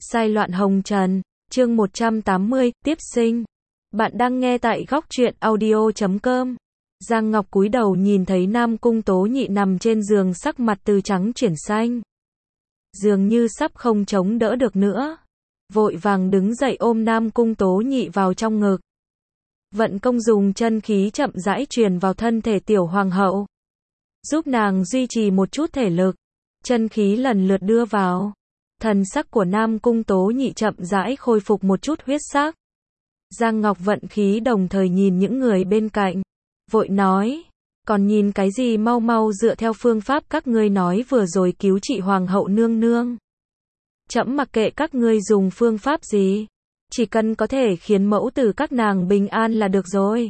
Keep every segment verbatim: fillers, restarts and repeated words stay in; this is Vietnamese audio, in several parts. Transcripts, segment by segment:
Sai loạn hồng trần, chương một trăm tám mươi, tiếp sinh. Bạn đang nghe tại góc truyện audio chấm com. Giang Ngọc cúi đầu nhìn thấy Nam Cung Tố Nhị nằm trên giường, sắc mặt từ trắng chuyển xanh. Dường như sắp không chống đỡ được nữa. Vội vàng đứng dậy ôm Nam Cung Tố Nhị vào trong ngực. Vận công dùng chân khí chậm rãi truyền vào thân thể tiểu hoàng hậu, giúp nàng duy trì một chút thể lực. Chân khí lần lượt đưa vào. Thần sắc của Nam Cung Tố Nhị chậm rãi khôi phục một chút huyết sắc. Giang Ngọc vận khí đồng thời nhìn những người bên cạnh, vội nói, còn nhìn cái gì, mau mau dựa theo phương pháp các ngươi nói vừa rồi cứu trị hoàng hậu nương nương. Trẫm mặc kệ các ngươi dùng phương pháp gì, chỉ cần có thể khiến mẫu tử các nàng bình an là được rồi.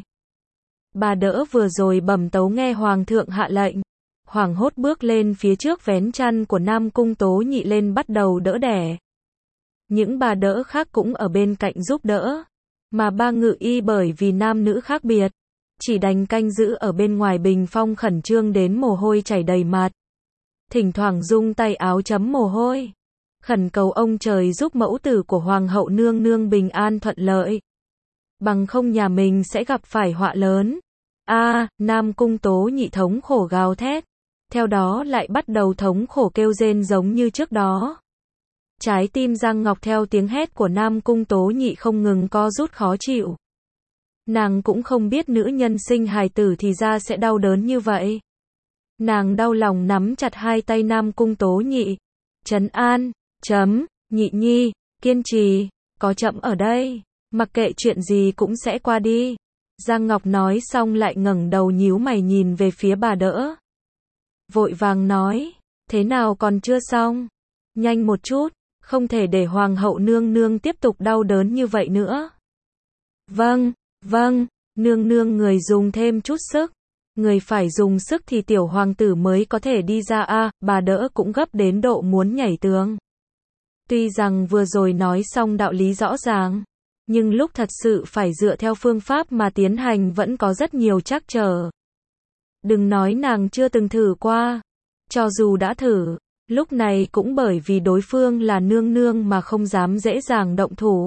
Bà đỡ vừa rồi bẩm tấu nghe hoàng thượng hạ lệnh, hoảng hốt bước lên phía trước vén chăn của Nam Cung Tố Nhị lên bắt đầu đỡ đẻ. Những bà đỡ khác cũng ở bên cạnh giúp đỡ, mà ba ngự y bởi vì nam nữ khác biệt, chỉ đành canh giữ ở bên ngoài bình phong, khẩn trương đến mồ hôi chảy đầy mặt. Thỉnh thoảng dung tay áo chấm mồ hôi, khẩn cầu ông trời giúp mẫu tử của hoàng hậu nương nương bình an thuận lợi. Bằng không nhà mình sẽ gặp phải họa lớn. A, à, Nam Cung Tố Nhị thống khổ gào thét, theo đó lại bắt đầu thống khổ kêu rên giống như trước đó. Trái tim Giang Ngọc theo tiếng hét của Nam Cung Tố Nhị không ngừng co rút khó chịu. Nàng cũng không biết nữ nhân sinh hài tử thì ra sẽ đau đớn như vậy. Nàng đau lòng nắm chặt hai tay Nam Cung Tố Nhị, trấn an, chấm, Nhị nhi, kiên trì, có trẫm ở đây, mặc kệ chuyện gì cũng sẽ qua đi. Giang Ngọc nói xong lại ngẩng đầu nhíu mày nhìn về phía bà đỡ. Vội vàng nói, thế nào còn chưa xong? Nhanh một chút, không thể để hoàng hậu nương nương tiếp tục đau đớn như vậy nữa. Vâng, vâng, nương nương người dùng thêm chút sức. Người phải dùng sức thì tiểu hoàng tử mới có thể đi ra a, à, bà đỡ cũng gấp đến độ muốn nhảy tường. Tuy rằng vừa rồi nói xong đạo lý rõ ràng, nhưng lúc thật sự phải dựa theo phương pháp mà tiến hành vẫn có rất nhiều trắc trở. Đừng nói nàng chưa từng thử qua, cho dù đã thử, lúc này cũng bởi vì đối phương là nương nương mà không dám dễ dàng động thủ.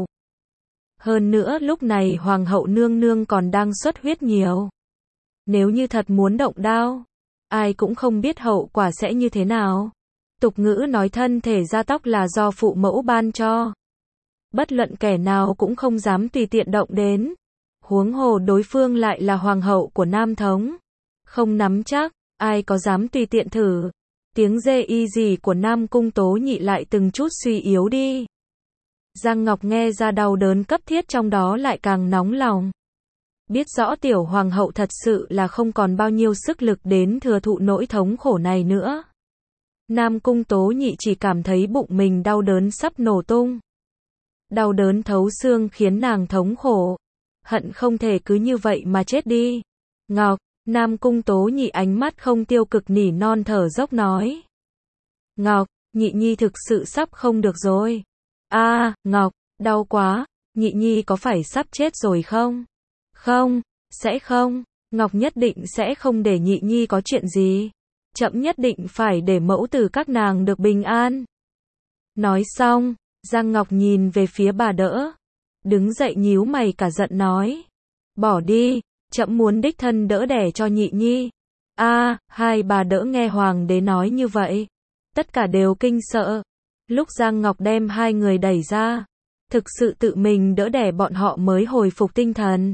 Hơn nữa lúc này hoàng hậu nương nương còn đang xuất huyết nhiều. Nếu như thật muốn động đao, ai cũng không biết hậu quả sẽ như thế nào. Tục ngữ nói thân thể ra tóc là do phụ mẫu ban cho. Bất luận kẻ nào cũng không dám tùy tiện động đến. Huống hồ đối phương lại là hoàng hậu của Nam Thống. Không nắm chắc, ai có dám tùy tiện thử. Tiếng dê y gì của Nam Cung Tố Nhị lại từng chút suy yếu đi. Giang Ngọc nghe ra đau đớn cấp thiết trong đó lại càng nóng lòng. Biết rõ tiểu hoàng hậu thật sự là không còn bao nhiêu sức lực đến thừa thụ nỗi thống khổ này nữa. Nam Cung Tố Nhị chỉ cảm thấy bụng mình đau đớn sắp nổ tung. Đau đớn thấu xương khiến nàng thống khổ, hận không thể cứ như vậy mà chết đi. Ngọc, Nam Cung Tố Nhị ánh mắt không tiêu cực nỉ non thở dốc nói. Ngọc, Nhị nhi thực sự sắp không được rồi. A, à, Ngọc, đau quá, Nhị nhi có phải sắp chết rồi không? Không, sẽ không, Ngọc nhất định sẽ không để Nhị nhi có chuyện gì. Trẫm nhất định phải để mẫu tử các nàng được bình an. Nói xong, Giang Ngọc nhìn về phía bà đỡ, đứng dậy nhíu mày cả giận nói. Bỏ đi, trẫm muốn đích thân đỡ đẻ cho Nhị nhi. A, à, hai bà đỡ nghe hoàng đế nói như vậy, tất cả đều kinh sợ. Lúc Giang Ngọc đem hai người đẩy ra, thực sự tự mình đỡ đẻ bọn họ mới hồi phục tinh thần.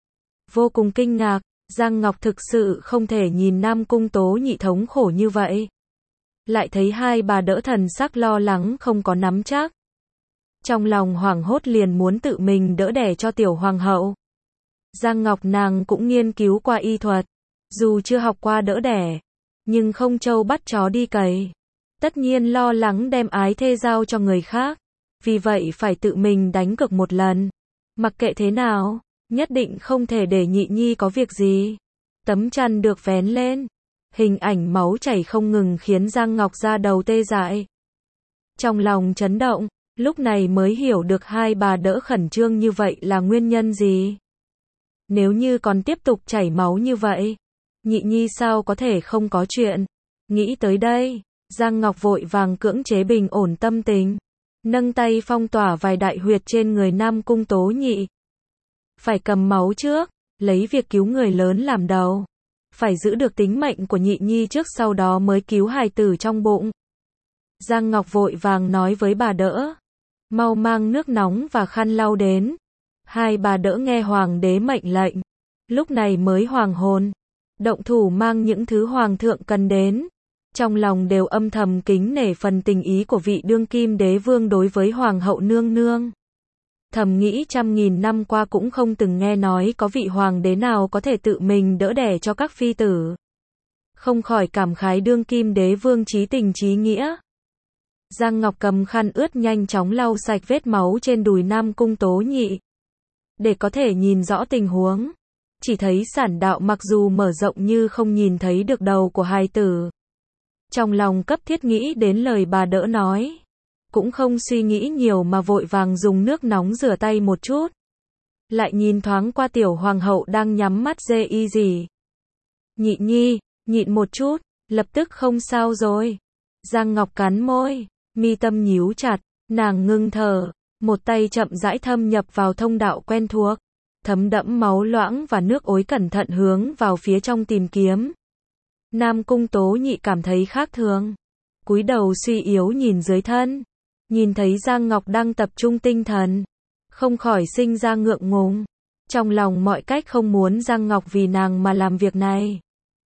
Vô cùng kinh ngạc, Giang Ngọc thực sự không thể nhìn Nam Cung Tố Nhị thống khổ như vậy. Lại thấy hai bà đỡ thần sắc lo lắng không có nắm chắc. Trong lòng hoảng hốt liền muốn tự mình đỡ đẻ cho tiểu hoàng hậu. Giang Ngọc nàng cũng nghiên cứu qua y thuật, dù chưa học qua đỡ đẻ, nhưng không trâu bắt chó đi cày. Tất nhiên lo lắng đem ái thê giao cho người khác, vì vậy phải tự mình đánh cược một lần. Mặc kệ thế nào, nhất định không thể để Nhị nhi có việc gì. Tấm chăn được vén lên, hình ảnh máu chảy không ngừng khiến Giang Ngọc da đầu tê dại. Trong lòng chấn động, lúc này mới hiểu được hai bà đỡ khẩn trương như vậy là nguyên nhân gì. Nếu như còn tiếp tục chảy máu như vậy, Nhị nhi sao có thể không có chuyện. Nghĩ tới đây, Giang Ngọc vội vàng cưỡng chế bình ổn tâm tình. nâng tay phong tỏa vài đại huyệt trên người Nam Cung Tố Nhị. Phải cầm máu trước, lấy việc cứu người lớn làm đầu. Phải giữ được tính mệnh của Nhị Nhi trước, sau đó mới cứu hài tử trong bụng. Giang Ngọc vội vàng nói với bà đỡ, mau mang nước nóng và khăn lau đến. Hai bà đỡ nghe hoàng đế mệnh lệnh, lúc này mới hoàn hồn, động thủ mang những thứ hoàng thượng cần đến. Trong lòng đều âm thầm kính nể phần tình ý của vị đương kim đế vương đối với hoàng hậu nương nương. Thầm nghĩ trăm nghìn năm qua cũng không từng nghe nói có vị hoàng đế nào có thể tự mình đỡ đẻ cho các phi tử. Không khỏi cảm khái đương kim đế vương chí tình chí nghĩa. Giang Ngọc cầm khăn ướt nhanh chóng lau sạch vết máu trên đùi Nam Cung Tố Nhị. Để có thể nhìn rõ tình huống. Chỉ thấy sản đạo mặc dù mở rộng như không nhìn thấy được đầu của hài tử. Trong lòng cấp thiết nghĩ đến lời bà đỡ nói. Cũng không suy nghĩ nhiều mà vội vàng dùng nước nóng rửa tay một chút. Lại nhìn thoáng qua tiểu hoàng hậu đang nhắm mắt dê y gì. Nhị Nhi, nhịn một chút, lập tức không sao rồi. Giang Ngọc cắn môi, mi tâm nhíu chặt, nàng ngưng thở, một tay chậm rãi thâm nhập vào thông đạo quen thuộc, thấm đẫm máu loãng và nước ối, cẩn thận hướng vào phía trong tìm kiếm. Nam Cung Tố Nhị cảm thấy khác thường, cúi đầu suy yếu nhìn dưới thân, nhìn thấy Giang Ngọc đang tập trung tinh thần, không khỏi sinh ra ngượng ngùng, trong lòng mọi cách không muốn Giang Ngọc vì nàng mà làm việc này,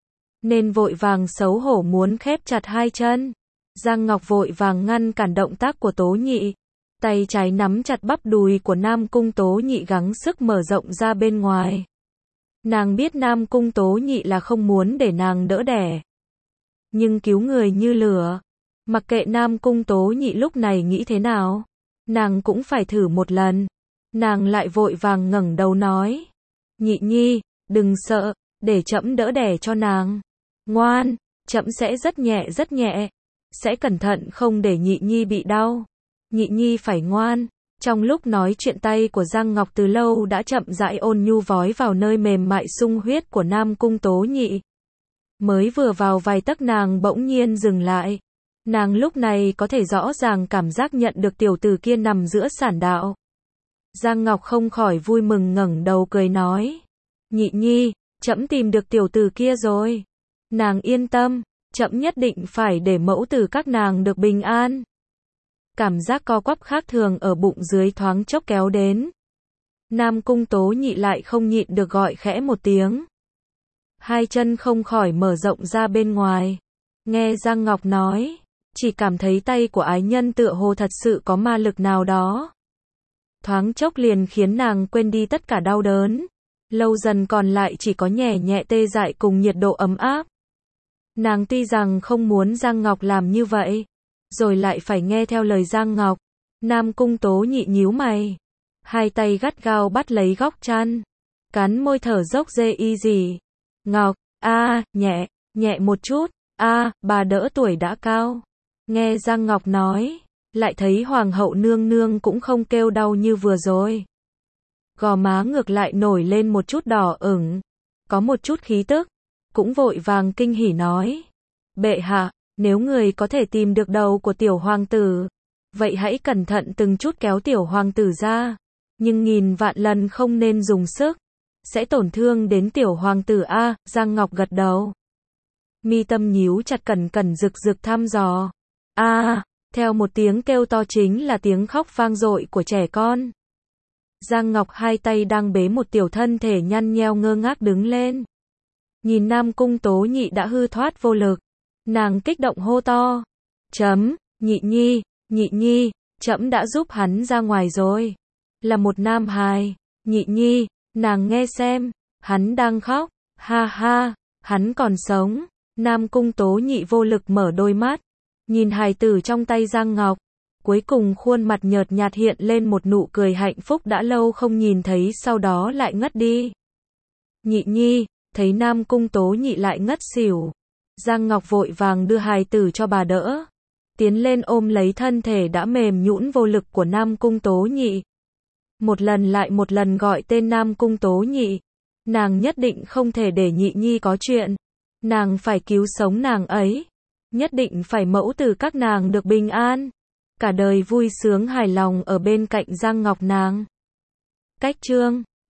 nên vội vàng xấu hổ muốn khép chặt hai chân. Giang Ngọc vội vàng ngăn cản động tác của Tố Nhị, tay trái nắm chặt bắp đùi của Nam Cung Tố Nhị gắng sức mở rộng ra bên ngoài. Nàng biết Nam Cung Tố Nhị là không muốn để nàng đỡ đẻ, nhưng cứu người như lửa, mặc kệ Nam Cung Tố Nhị lúc này nghĩ thế nào, nàng cũng phải thử một lần. Nàng lại vội vàng ngẩng đầu nói, Nhị Nhi, đừng sợ, để trẫm đỡ đẻ cho nàng. Ngoan, trẫm sẽ rất nhẹ rất nhẹ, sẽ cẩn thận không để Nhị Nhi bị đau. Nhị Nhi phải ngoan. Trong lúc nói chuyện, tay của Giang Ngọc từ lâu đã chậm rãi ôn nhu vói vào nơi mềm mại sung huyết của Nam Cung Tố Nhị. Mới vừa vào vài tấc nàng bỗng nhiên dừng lại. Nàng lúc này có thể rõ ràng cảm giác nhận được tiểu tử kia nằm giữa sản đạo. Giang Ngọc không khỏi vui mừng ngẩng đầu cười nói, Nhị Nhi, trẫm tìm được tiểu tử kia rồi. Nàng yên tâm, trẫm nhất định phải để mẫu tử các nàng được bình an. Cảm giác co quắp khác thường ở bụng dưới thoáng chốc kéo đến. Nam Cung Tố Nhị lại không nhịn được gọi khẽ một tiếng. Hai chân không khỏi mở rộng ra bên ngoài. Nghe Giang Ngọc nói, chỉ cảm thấy tay của ái nhân tựa hồ thật sự có ma lực nào đó. Thoáng chốc liền khiến nàng quên đi tất cả đau đớn. Lâu dần còn lại chỉ có nhẹ nhẹ tê dại cùng nhiệt độ ấm áp. Nàng tuy rằng không muốn Giang Ngọc làm như vậy, rồi lại phải nghe theo lời Giang Ngọc. Nam Cung Tố Nhị nhíu mày, hai tay gắt gao bắt lấy góc chăn, cắn môi thở dốc dê y gì. Ngọc, a, à, nhẹ, nhẹ một chút, a, à, bà đỡ tuổi đã cao. Nghe Giang Ngọc nói, lại thấy hoàng hậu nương nương cũng không kêu đau như vừa rồi. Gò má ngược lại nổi lên một chút đỏ ửng, có một chút khí tức, cũng vội vàng kinh hỉ nói, bệ hạ, nếu người có thể tìm được đầu của tiểu hoàng tử, vậy hãy cẩn thận từng chút kéo tiểu hoàng tử ra, nhưng nghìn vạn lần không nên dùng sức, sẽ tổn thương đến tiểu hoàng tử a. À, Giang Ngọc gật đầu, mi tâm nhíu chặt, cẩn cẩn rực rực thăm dò. A, à, theo một tiếng kêu to chính là tiếng khóc vang dội của trẻ con. Giang Ngọc hai tay đang bế một tiểu thân thể nhăn nheo ngơ ngác đứng lên, nhìn Nam Cung Tố Nhị đã hư thoát vô lực. Nàng kích động hô to, chấm, Nhị Nhi, Nhị Nhi, trẫm đã giúp hắn ra ngoài rồi. Là một nam hài. Nhị Nhi, nàng nghe xem, hắn đang khóc, ha ha, hắn còn sống. Nam Cung Tố Nhị vô lực mở đôi mắt, nhìn hài tử trong tay Giang Ngọc, cuối cùng khuôn mặt nhợt nhạt hiện lên một nụ cười hạnh phúc đã lâu không nhìn thấy, sau đó lại ngất đi. Nhị Nhi, thấy Nam Cung Tố Nhị lại ngất xỉu, Giang Ngọc vội vàng đưa hài tử cho bà đỡ, tiến lên ôm lấy thân thể đã mềm nhũn vô lực của Nam Cung Tố Nhị. Một lần lại một lần gọi tên Nam Cung Tố Nhị, nàng nhất định không thể để Nhị Nhi có chuyện, nàng phải cứu sống nàng ấy, nhất định phải mẫu tử các nàng được bình an. cả đời vui sướng hài lòng ở bên cạnh Giang Ngọc nàng. Cách chương